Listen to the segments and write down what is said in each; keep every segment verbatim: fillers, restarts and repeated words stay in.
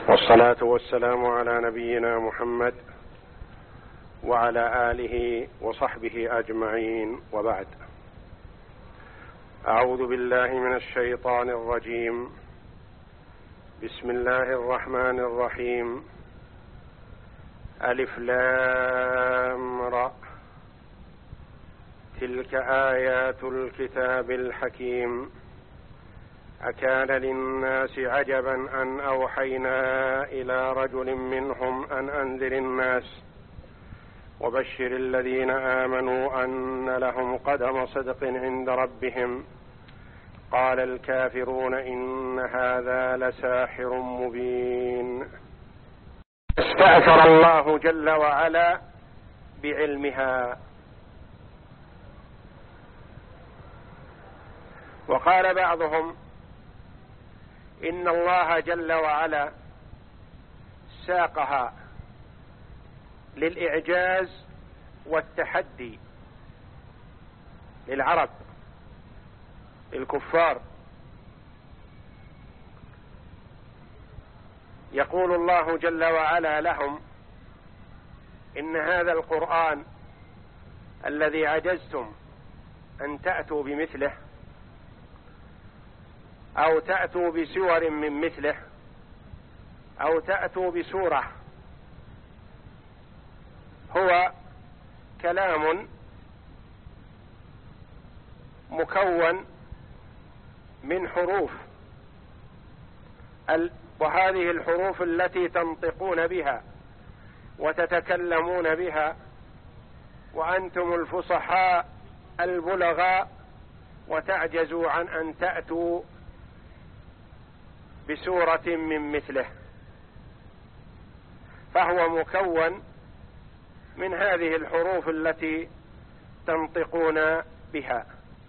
والصلاة والسلام على نبينا محمد وعلى آله وصحبه أجمعين، وبعد. أعوذ بالله من الشيطان الرجيم. بسم الله الرحمن الرحيم. ألف لام را، تلك آيات الكتاب الحكيم. أكان للناس عجبا أن أوحينا إلى رجل منهم أن أنذر الناس وبشر الذين آمنوا أن لهم قدم صدق عند ربهم. قال الكافرون إن هذا لساحر مبين. استأثر الله جل وعلا بعلمها، وقال بعضهم إن الله جل وعلا ساقها للإعجاز والتحدي للعرب الكفار. يقول الله جل وعلا لهم إن هذا القرآن الذي عجزتم أن تأتوا بمثله أو تأتوا بسور من مثله أو تأتوا بسورة، هو كلام مكون من حروف، وهذه الحروف التي تنطقون بها وتتكلمون بها، وأنتم الفصحاء البلغاء وتعجزوا عن أن تأتوا بسورة من مثله، فهو مكون من هذه الحروف التي تنطقون بها.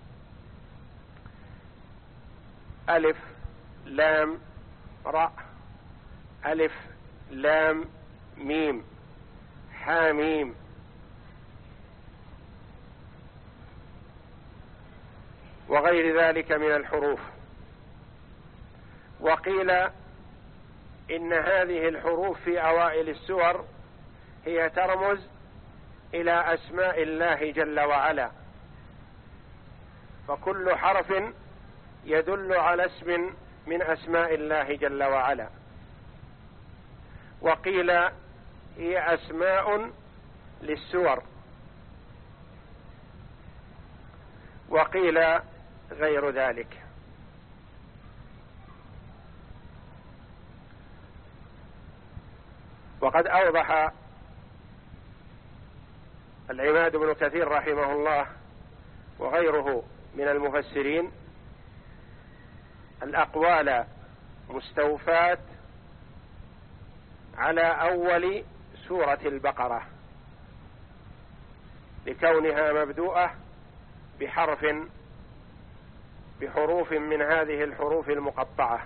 ألف لام راء، ألف لام ميم حاميم. وغير ذلك من الحروف. وقيل إن هذه الحروف في أوائل السور هي ترمز إلى أسماء الله جل وعلا، فكل حرف يدل على اسم من أسماء الله جل وعلا. وقيل هي أسماء للسور، وقيل غير ذلك. وقد أوضح العماد بن كثير رحمه الله وغيره من المفسرين الأقوال مستوفاة على أول سورة البقرة، لكونها مبدوءة بحرف بحروف من هذه الحروف المقطعة.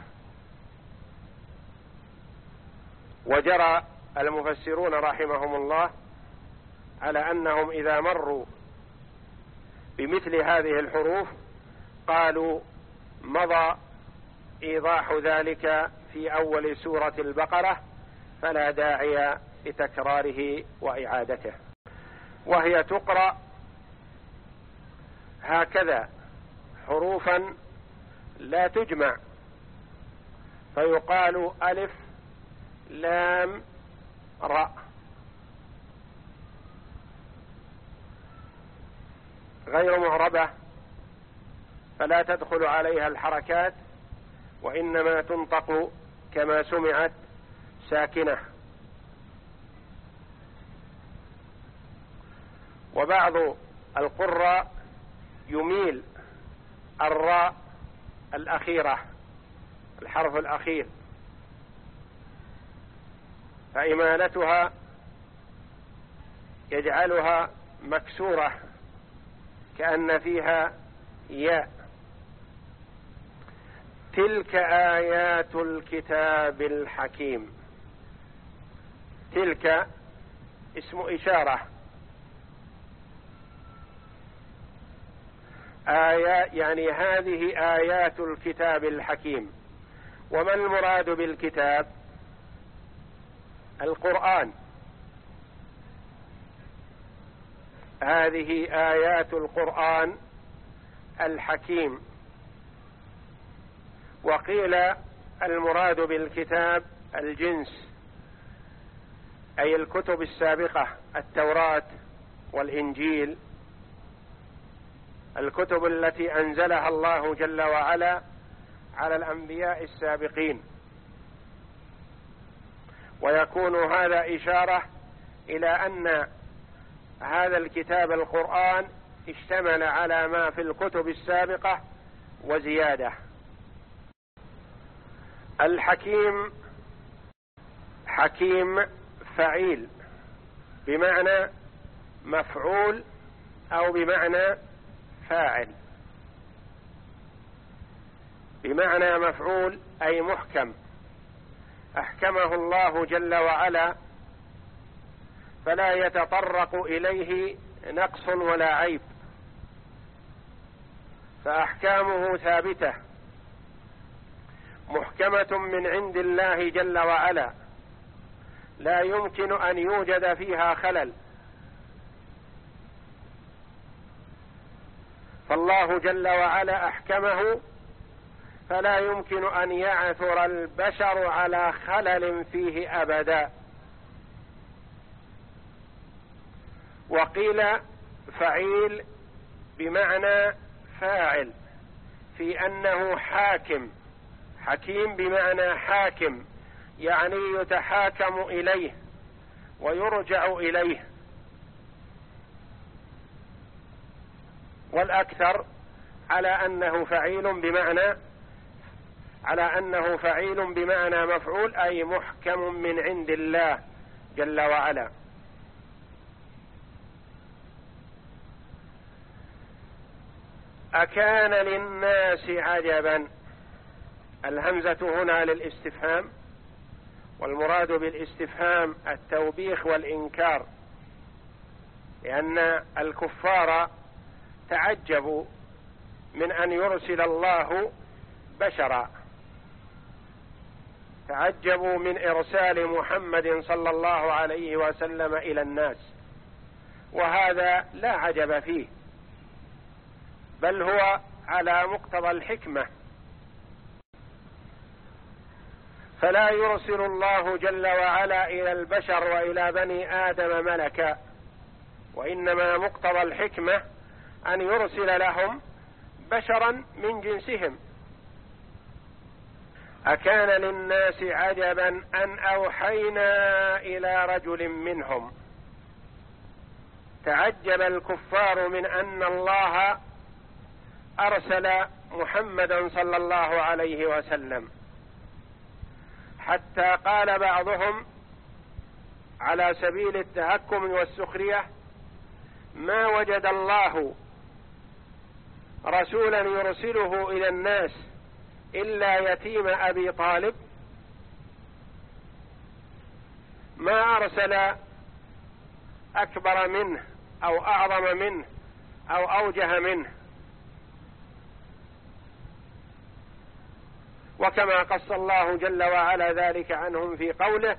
وجرى المفسرون رحمهم الله على أنهم إذا مروا بمثل هذه الحروف قالوا مضى إيضاح ذلك في أول سورة البقرة، فلا داعي لتكراره وإعادته. وهي تقرأ هكذا حروفا لا تجمع، فيقال ألف لام راء، غير معربة، فلا تدخل عليها الحركات، وإنما تنطق كما سمعت ساكنة. وبعض القراء يميل الراء الأخيرة، الحرف الأخير، فإمالتها يجعلها مكسورة كأن فيها ياء. تلك آيات الكتاب الحكيم. تلك اسم إشارة، آيات يعني هذه آيات الكتاب الحكيم. وما المراد بالكتاب؟ القرآن. هذه آيات القرآن الحكيم. وقيل المراد بالكتاب الجنس، أي الكتب السابقة، التوراة والإنجيل، الكتب التي أنزلها الله جل وعلا على الأنبياء السابقين. ويكون هذا إشارة إلى أن هذا الكتاب القرآن اشتمل على ما في الكتب السابقة وزيادة. الحكيم حكيم فعيل، بمعنى مفعول أو بمعنى فاعل. بمعنى مفعول أي محكم، أحكمه الله جل وعلا فلا يتطرق إليه نقص ولا عيب، فأحكامه ثابتة محكمة من عند الله جل وعلا، لا يمكن أن يوجد فيها خلل. فالله جل وعلا أحكمه فلا يمكن أن يعثر البشر على خلل فيه أبدا. وقيل فعيل بمعنى فاعل، في أنه حاكم. حكيم بمعنى حاكم، يعني يتحاكم إليه ويرجع إليه. والأكثر على أنه فعيل بمعنى على أنه فعيل بمعنى مفعول، أي محكم من عند الله جل وعلا. أكان للناس عجبا، الهمزة هنا للاستفهام، والمراد بالاستفهام التوبيخ والإنكار، لأن الكفار تعجبوا من أن يرسل الله بشرا، تعجبوا من إرسال محمد صلى الله عليه وسلم إلى الناس، وهذا لا عجب فيه، بل هو على مقتضى الحكمة. فلا يرسل الله جل وعلا إلى البشر وإلى بني آدم ملكا، وإنما مقتضى الحكمة أن يرسل لهم بشرا من جنسهم. أكان للناس عجبا أن أوحينا إلى رجل منهم. تعجب الكفار من أن الله أرسل محمدا صلى الله عليه وسلم، حتى قال بعضهم على سبيل التهكم والسخرية: ما وجد الله رسولا يرسله إلى الناس إلا يتيم أبي طالب، ما أرسل أكبر منه أو أعظم منه أو أوجه منه. وكما قص الله جل وعلا ذلك عنهم في قوله: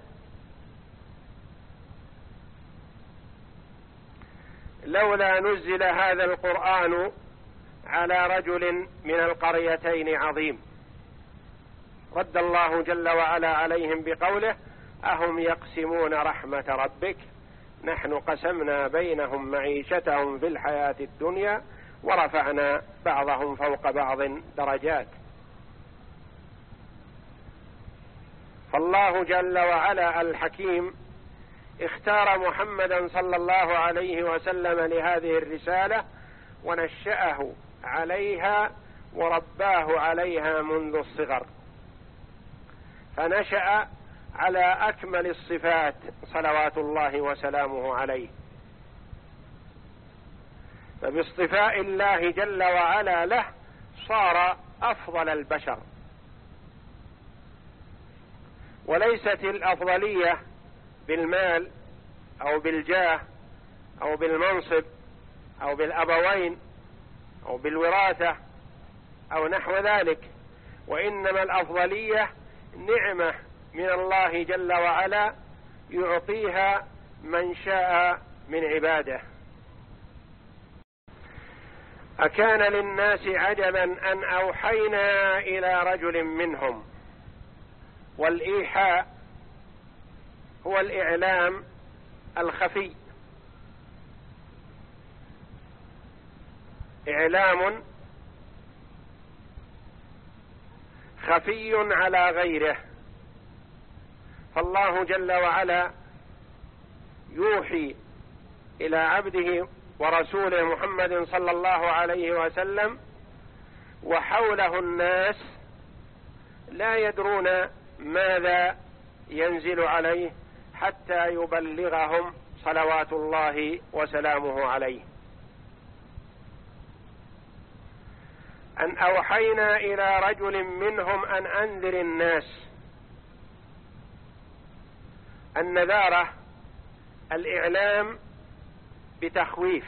لولا نزل هذا القرآن على رجل من القريتين عظيم. رد الله جل وعلا عليهم بقوله: أهم يقسمون رحمة ربك نحن قسمنا بينهم معيشتهم في الحياة الدنيا ورفعنا بعضهم فوق بعض درجات. فالله جل وعلا الحكيم اختار محمدا صلى الله عليه وسلم لهذه الرسالة، ونشأه عليها ورباه عليها منذ الصغر، فنشأ على أكمل الصفات صلوات الله وسلامه عليه. فباصطفاء الله جل وعلا له صار أفضل البشر. وليست الأفضلية بالمال أو بالجاه أو بالمنصب أو بالأبوين أو بالوراثة أو نحو ذلك، وإنما الأفضلية نعمة من الله جل وعلا يعطيها من شاء من عباده. أكان للناس عجبا أن أوحينا إلى رجل منهم. والإيحاء هو الإعلام الخفي، إعلام خفي على غيره. فالله جل وعلا يوحي إلى عبده ورسوله محمد صلى الله عليه وسلم، وحوله الناس لا يدرون ماذا ينزل عليه حتى يبلغهم صلوات الله وسلامه عليه. أن أوحينا إلى رجل منهم أن أنذر الناس. النذارة الإعلام بتخويف.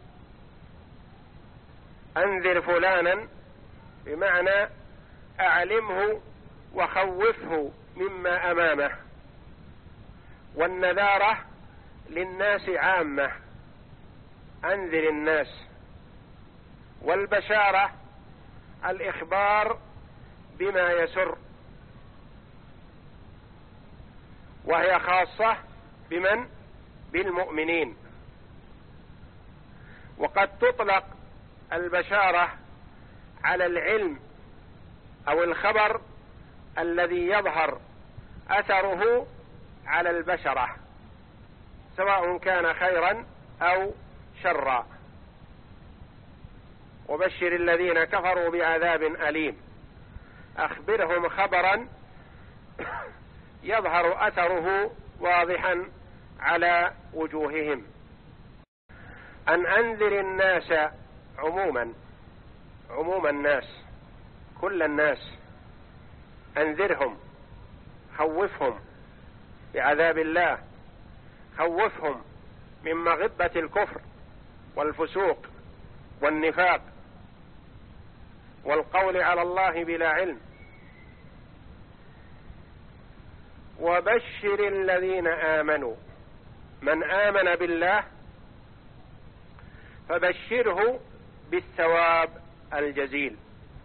أنذر فلانا بمعنى أعلمه وخوفه مما أمامه. والنذارة للناس عامة، أنذر الناس. والبشارة الإخبار بما يسر، وهي خاصة بمن؟ بالمؤمنين. وقد تطلق البشارة على العلم أو الخبر الذي يظهر أثره على البشرة، سواء كان خيرا أو شرا. وبشر الذين كفروا بعذاب أليم. أخبرهم خبرا يظهر أثره واضحا على وجوههم. أن أنذر الناس عموما، عموم الناس، كل الناس. أنذرهم، خوفهم بعذاب الله، خوفهم من مغبة الكفر والفسوق والنفاق والقول على الله بلا علم. وبشر الذين آمنوا. من آمن بالله فبشره بالثواب الجزيل.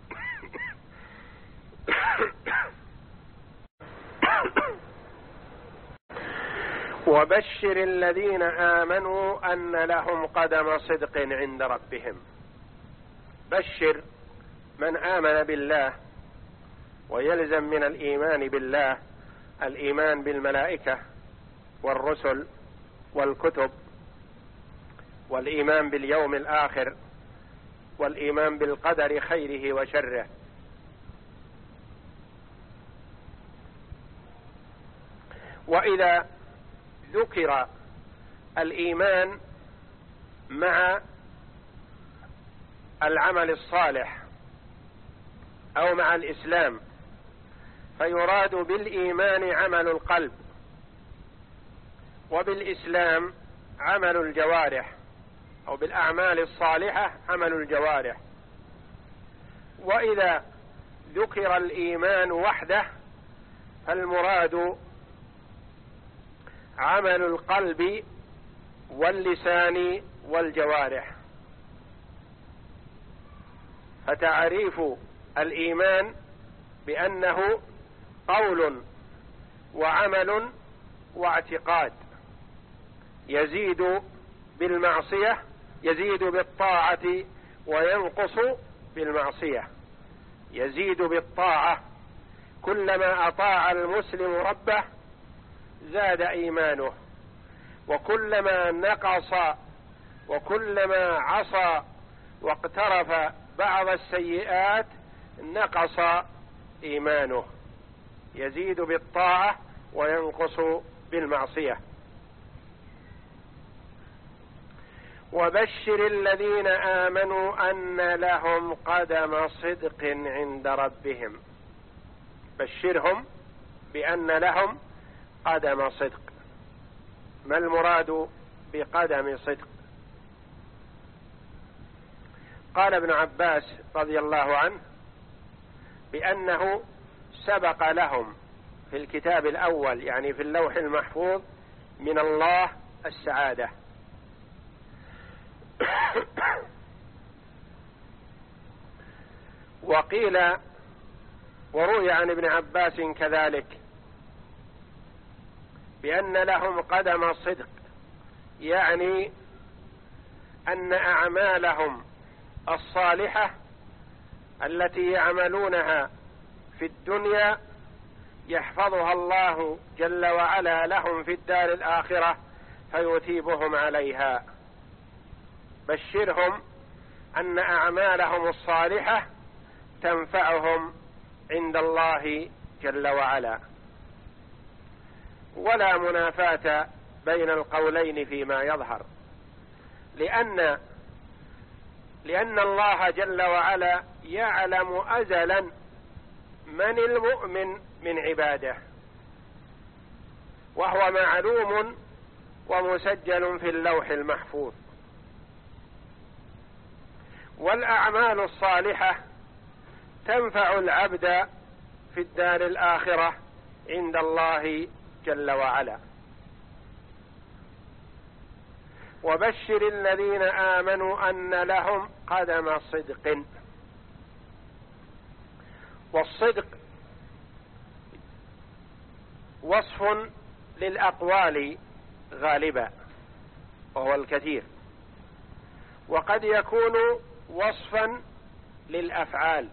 وبشر الذين آمنوا أن لهم قدم صدق عند ربهم. بشر من آمن بالله، ويلزم من الإيمان بالله الإيمان بالملائكة والرسل والكتب، والإيمان باليوم الآخر، والإيمان بالقدر خيره وشره. وإذا ذكر الإيمان مع العمل الصالح أو مع الإسلام، فيراد بالإيمان عمل القلب، وبالإسلام عمل الجوارح، أو بالأعمال الصالحة عمل الجوارح. وإذا ذكر الإيمان وحده فالمراد عمل القلب واللسان والجوارح. فتعريف الإيمان بأنه قول وعمل واعتقاد، يزيد بالمعصية، يزيد بالطاعة وينقص بالمعصية. يزيد بالطاعة، كلما أطاع المسلم ربه زاد إيمانه، وكلما نقص وكلما عصى واقترف بعض السيئات نقص إيمانه. يزيد بالطاعة وينقص بالمعصية. وبشر الذين آمنوا أن لهم قدم صدق عند ربهم. بشرهم بأن لهم قدم صدق. ما المراد بقدم صدق؟ قال ابن عباس رضي الله عنه بأنه سبق لهم في الكتاب الأول، يعني في اللوح المحفوظ، من الله السعادة. وقيل وروي عن ابن عباس كذلك بأن لهم قدم الصدق، يعني أن أعمالهم الصالحة التي يعملونها في الدنيا يحفظها الله جل وعلا لهم في الدار الآخرة فيثيبهم عليها. بشرهم أن أعمالهم الصالحة تنفعهم عند الله جل وعلا. ولا منافاة بين القولين فيما يظهر، لأن لأن الله جل وعلا يعلم أزلا من المؤمن من عباده، وهو معلوم ومسجل في اللوح المحفوظ. والأعمال الصالحة تنفع العبد في الدار الآخرة عند الله جل وعلا. وبشر الذين آمنوا أن لهم قدم صدق. والصدق وصف للأقوال غالبا وهو الكثير، وقد يكون وصفا للأفعال،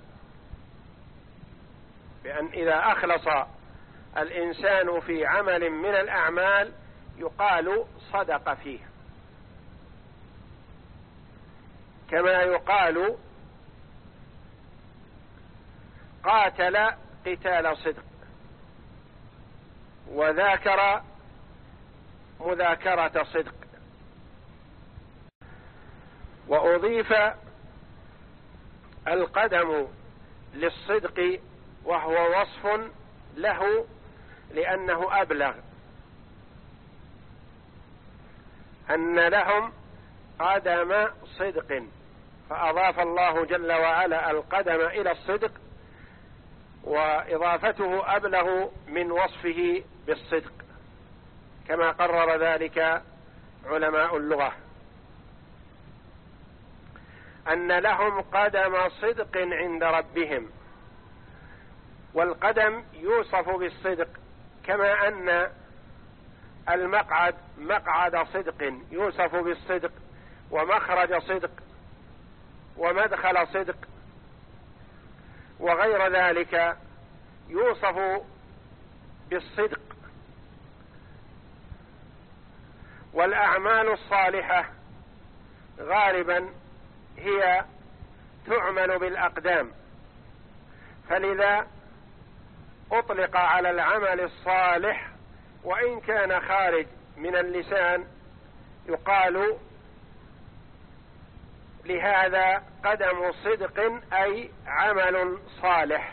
بأن إذا أخلص الإنسان في عمل من الأعمال يقال صدق فيه، كما يقال قاتل قتال صدق، وذاكر مذاكرة صدق. وأضيف القدم للصدق وهو وصف له لأنه أبلغ، أن لهم قدم صدق، فأضاف الله جل وعلا القدم إلى الصدق، وإضافته أبلغ من وصفه بالصدق، كما قرر ذلك علماء اللغة، أن لهم قدم صدق عند ربهم. والقدم يوصف بالصدق، كما أن المقعد مقعد صدق يوصف بالصدق، ومخرج صدق، ومدخل صدق، وغير ذلك يوصف بالصدق. والأعمال الصالحة غالبا هي تعمل بالأقدام، فلذا أطلق على العمل الصالح وإن كان خارج من اللسان يقال لهذا قدم صدق، أي عمل صالح.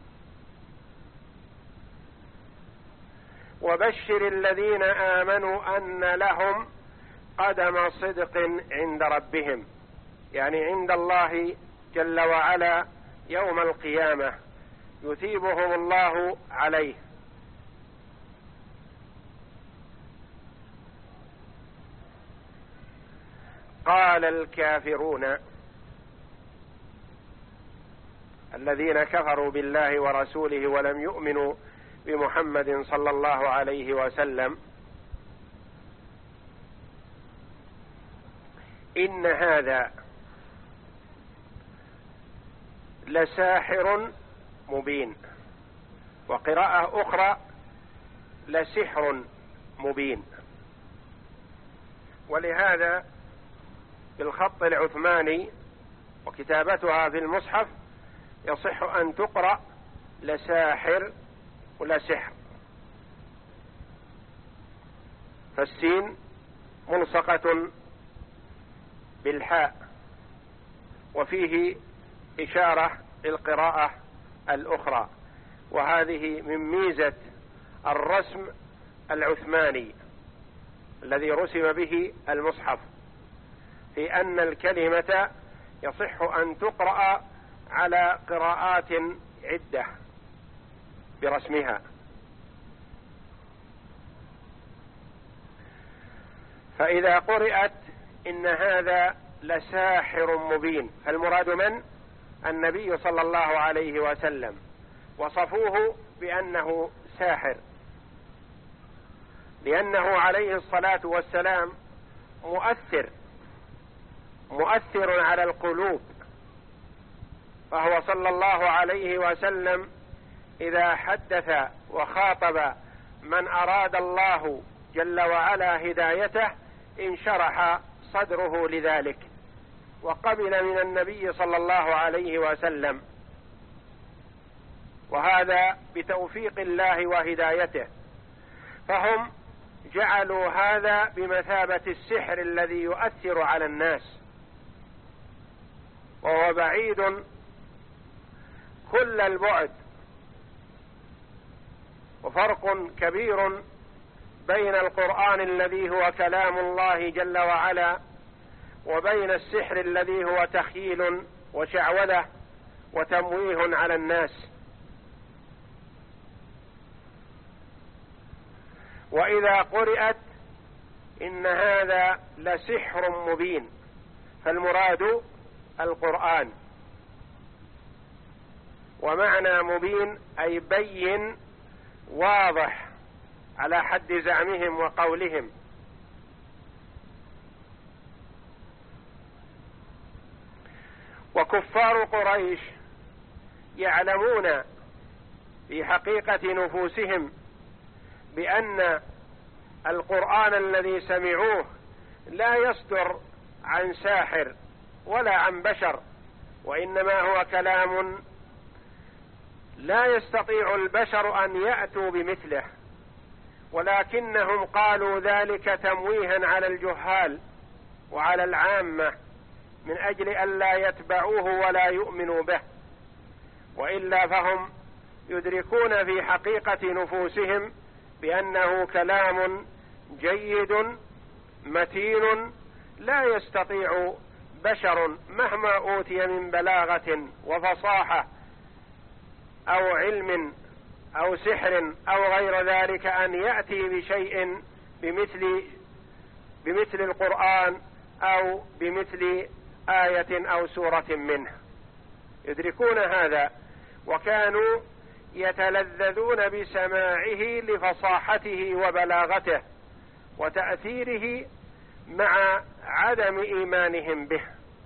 وبشر الذين آمنوا أن لهم قدم صدق عند ربهم، يعني عند الله جل وعلا يوم القيامة يثيبهم الله عليه. قال الكافرون الذين كفروا بالله ورسوله ولم يؤمنوا بمحمد صلى الله عليه وسلم: إن هذا لساحر مبين. وقراءة أخرى: لسحر مبين. ولهذا بالخط العثماني وكتابتها في المصحف يصح أن تقرأ لساحر ولسحر، فالسين ملصقة بالحاء، وفيه إشارة للقراءة الأخرى. وهذه من ميزة الرسم العثماني الذي رسم به المصحف، في أن الكلمة يصح أن تقرأ على قراءات عدة برسمها. فإذا قرأت إن هذا لساحر مبين، فالمراد من؟ النبي صلى الله عليه وسلم، وصفوه بأنه ساحر، لأنه عليه الصلاة والسلام مؤثر مؤثر على القلوب، فهو صلى الله عليه وسلم إذا حدث وخاطب من أراد الله جل وعلا هدايته انشرح صدره لذلك، وقبل من النبي صلى الله عليه وسلم، وهذا بتوفيق الله وهدايته. فهم جعلوا هذا بمثابة السحر الذي يؤثر على الناس، وهو بعيد كل البعد، وفرق كبير بين القرآن الذي هو كلام الله جل وعلا وبين السحر الذي هو تخييل وشعوذة وتمويه على الناس. وإذا قرأت إن هذا لسحر مبين، فالمراد القرآن، ومعنى مبين أي بين واضح على حد زعمهم وقولهم. وكفار قريش يعلمون في حقيقة نفوسهم بأن القرآن الذي سمعوه لا يصدر عن ساحر ولا عن بشر، وإنما هو كلام لا يستطيع البشر أن يأتوا بمثله، ولكنهم قالوا ذلك تمويها على الجهال وعلى العامة من أجل أن لا يتبعوه ولا يؤمنوا به، وإلا فهم يدركون في حقيقة نفوسهم بأنه كلام جيد متين لا يستطيع بشر مهما أوتي من بلاغة وفصاحة أو علم أو سحر أو غير ذلك أن يأتي بشيء بمثل بمثل القرآن أو بمثل آية أو سورة منه. يدركون هذا، وكانوا يتلذذون بسماعه لفصاحته وبلاغته وتأثيره مع عدم إيمانهم به.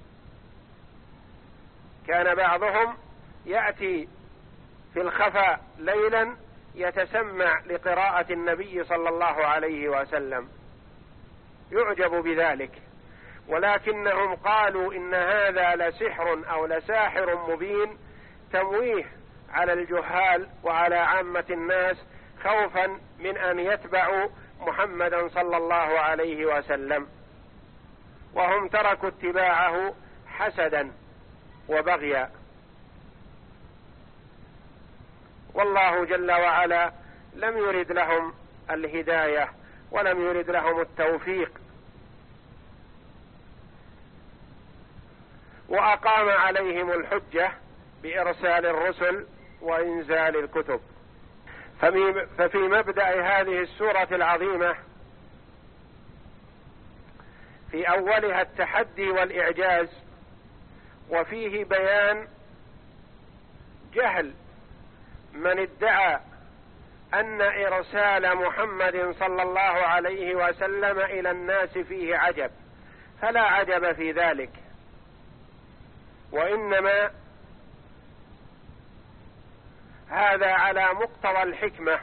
كان بعضهم يأتي في الخفاء ليلا يتسمع لقراءة النبي صلى الله عليه وسلم، يعجب بذلك، ولكنهم قالوا إن هذا لسحر أو لساحر مبين، تمويه على الجهال وعلى عامة الناس خوفا من أن يتبعوا محمدا صلى الله عليه وسلم، وهم تركوا اتباعه حسدا وبغيا. والله جل وعلا لم يرد لهم الهداية ولم يرد لهم التوفيق، وأقام عليهم الحجة بإرسال الرسل وإنزال الكتب. ففي مبدأ هذه السورة العظيمة في أولها التحدي والإعجاز، وفيه بيان جهل من ادعى أن إرسال محمد صلى الله عليه وسلم إلى الناس فيه عجب، فلا عجب في ذلك، وإنما هذا على مقتضى الحكمة.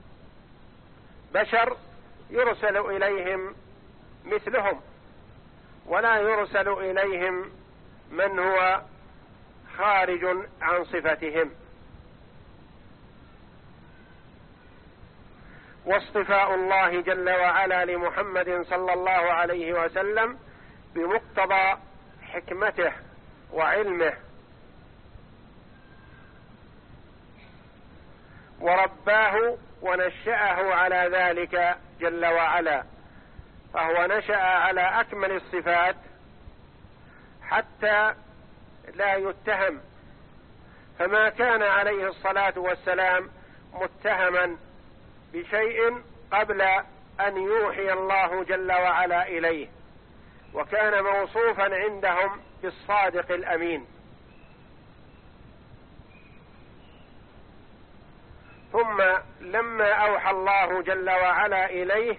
بشر يرسل إليهم مثلهم، ولا يرسل إليهم من هو خارج عن صفتهم. واصطفاء الله جل وعلا لمحمد صلى الله عليه وسلم بمقتضى حكمته وعلمه، ورباه ونشأه على ذلك جل وعلا، فهو نشأ على أكمل الصفات حتى لا يتهم، فما كان عليه الصلاة والسلام متهما بشيء قبل أن يوحي الله جل وعلا إليه، وكان موصوفا عندهم بالصادق الأمين. ثم لما أوحى الله جل وعلا إليه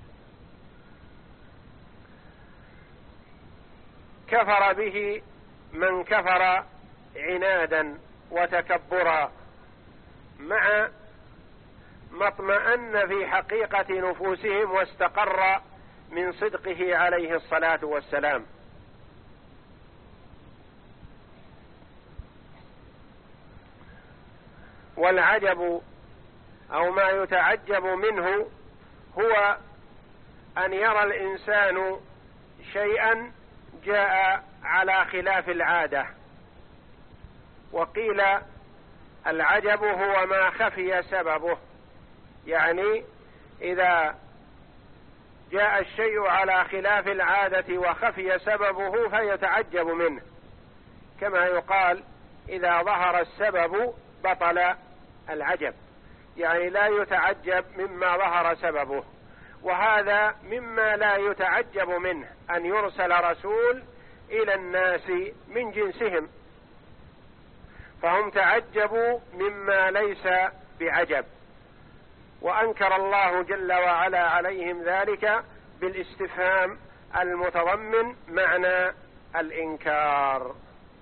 كفر به من كفر عنادا وتكبرا، مع ما اطمأن في حقيقة نفوسهم واستقر من صدقه عليه الصلاة والسلام. والعجب أو ما يتعجب منه هو أن يرى الإنسان شيئا جاء على خلاف العادة. وقيل العجب هو ما خفي سببه، يعني إذا جاء الشيء على خلاف العادة وخفي سببه فيتعجب منه، كما يقال إذا ظهر السبب بطل العجب، يعني لا يتعجب مما ظهر سببه. وهذا مما لا يتعجب منه أن يرسل رسول إلى الناس من جنسهم، فهم تعجبوا مما ليس بعجب، وأنكر الله جل وعلا عليهم ذلك بالاستفهام المتضمن معنى الإنكار.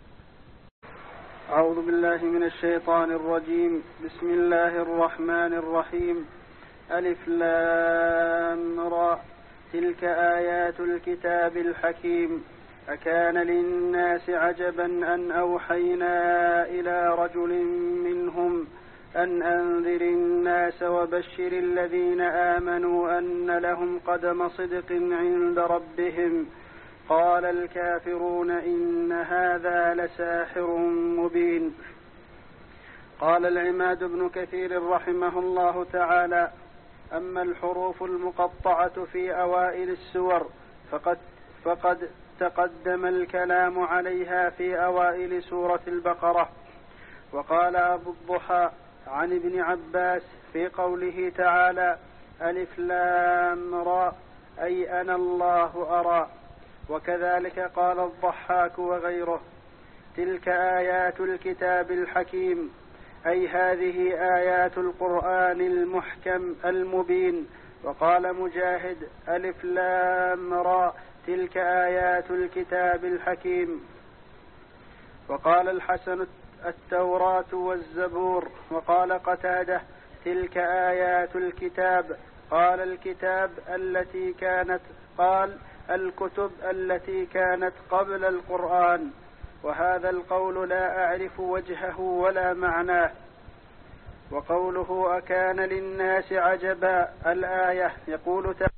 أعوذ بالله من الشيطان الرجيم. بسم الله الرحمن الرحيم. ألف لام را، تلك آيات الكتاب الحكيم. أكان للناس عجبا أن أوحينا إلى رجل منهم أن أنذر الناس وبشر الذين آمنوا أن لهم قدم صدق عند ربهم. قال الكافرون إن هذا لساحر مبين. قال العماد بن كثير رحمه الله تعالى: أما الحروف المقطعة في أوائل السور فقد, فقد تقدم الكلام عليها في أوائل سورة البقرة. وقال أبو الضحى عن ابن عباس في قوله تعالى: ألف لام را، أي أنا الله أرى. وكذلك قال الضحاك وغيره: تلك آيات الكتاب الحكيم، أي هذه آيات القرآن المحكم المبين. وقال مجاهد: ألف لام را، تلك آيات الكتاب الحكيم. وقال الحسن: التوراة والزبور. وقال قتادة: تلك آيات الكتاب. قال الكتاب التي كانت قال الكتب التي كانت قبل القرآن. وهذا القول لا أعرف وجهه ولا معناه. وقوله أكان للناس عجبا، الآية يقول تعالى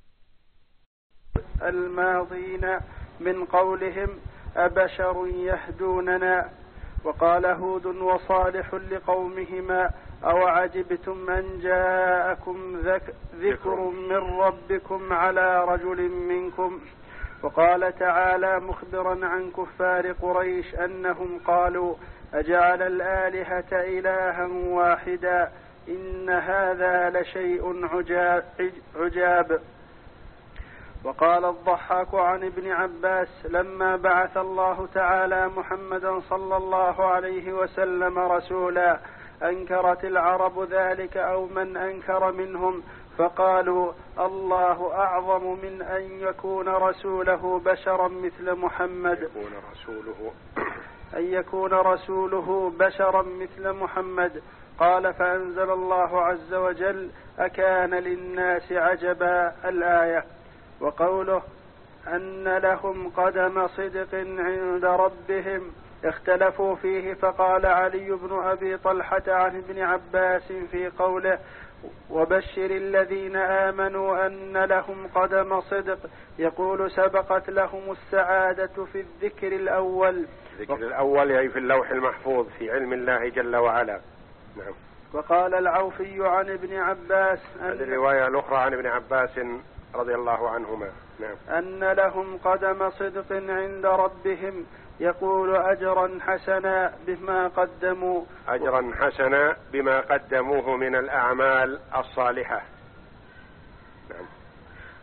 الماضين من قولهم أبشر يهدوننا. وقال هود وصالح لقومهما: أو عجبتم أن جاءكم ذكر من ربكم على رجل منكم. وقال تعالى مخبرا عن كفار قريش أنهم قالوا: أجعل الآلهة إلها واحدا إن هذا لشيء عجاب. وقال الضحاك عن ابن عباس: لما بعث الله تعالى محمدا صلى الله عليه وسلم رسولا أنكرت العرب ذلك أو من أنكر منهم، فقالوا: الله أعظم من أن يكون رسوله بشرا مثل محمد يكون رسوله أن يكون رسوله بشرا مثل محمد. قال: فأنزل الله عز وجل: أكان للناس عجبا، الآية. وقوله أن لهم قدم صدق عند ربهم اختلفوا فيه، فقال علي بن أبي طلحة عن ابن عباس في قوله: وبشر الذين آمنوا أن لهم قدم صدق، يقول: سبقت لهم السعادة في الذكر الأول. الذكر الأول يعني في اللوح المحفوظ في علم الله جل وعلا. نعم. وقال العوفي عن ابن عباس هذه الرواية الأخرى عن ابن عباس رضي الله عنهما. نعم. أن لهم قدم صدق عند ربهم، يقول: أجرا حسنا بما قدموا أجرا حسنا بما قدموه من الأعمال الصالحة. نعم.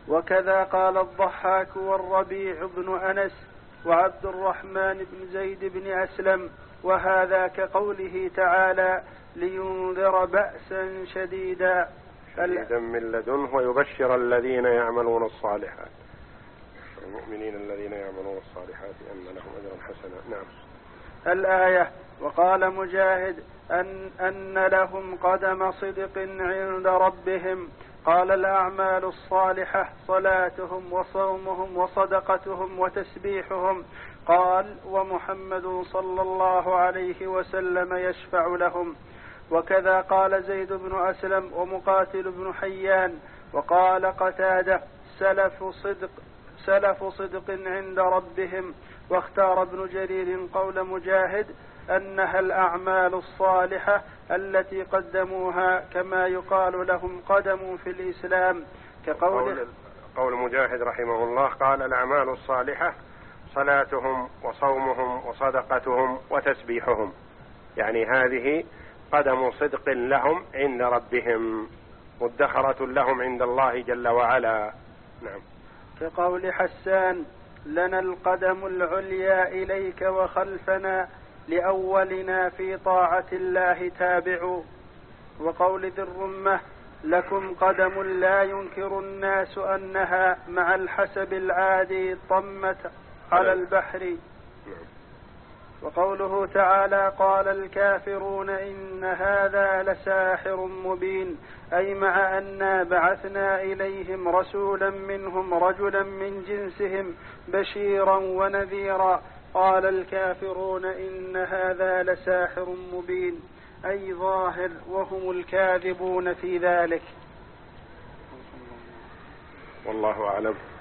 وكذا قال الضحاك والربيع بن أنس وعبد الرحمن بن زيد بن أسلم، وهذا كقوله تعالى لينذر بأسا شديدا شديدا من لدنه ويبشر الذين يعملون الصالحات المؤمنين الذين يعملون الصالحات أن لهم أجرا حسنا. نعم. الآية. وقال مجاهد أن, أن لهم قدم صدق عند ربهم. قال الأعمال الصالحة صلاتهم وصومهم وصدقتهم وتسبيحهم. قال ومحمد صلى الله عليه وسلم يشفع لهم. وكذا قال زيد بن أسلم ومقاتل بن حيان. وقال قتادة سلف صدق سلف صدق عند ربهم. واختار ابن جرير قول مجاهد أنها الأعمال الصالحة التي قدموها، كما يقال لهم قدم في الإسلام، كقول قول مجاهد رحمه الله قال الأعمال الصالحة صلاتهم وصومهم وصدقتهم وتسبيحهم، يعني هذه قدم صدق لهم عند ربهم مدخرة لهم عند الله جل وعلا. نعم. كقول حسان لنا القدم العليا إليك وخلفنا لأولنا في طاعة الله تابعوا. وقول ذي الرمة لكم قدم لا ينكر الناس أنها مع الحسب العادي طمت على البحر. وقوله تعالى قال الكافرون إن هذا لساحر مبين، أي مع أننا بعثنا إليهم رسولا منهم رجلا من جنسهم بشيرا ونذيرا. قال الكافرون إن هذا لساحر مبين، أي ظاهر، وهم الكاذبون في ذلك. والله أعلم.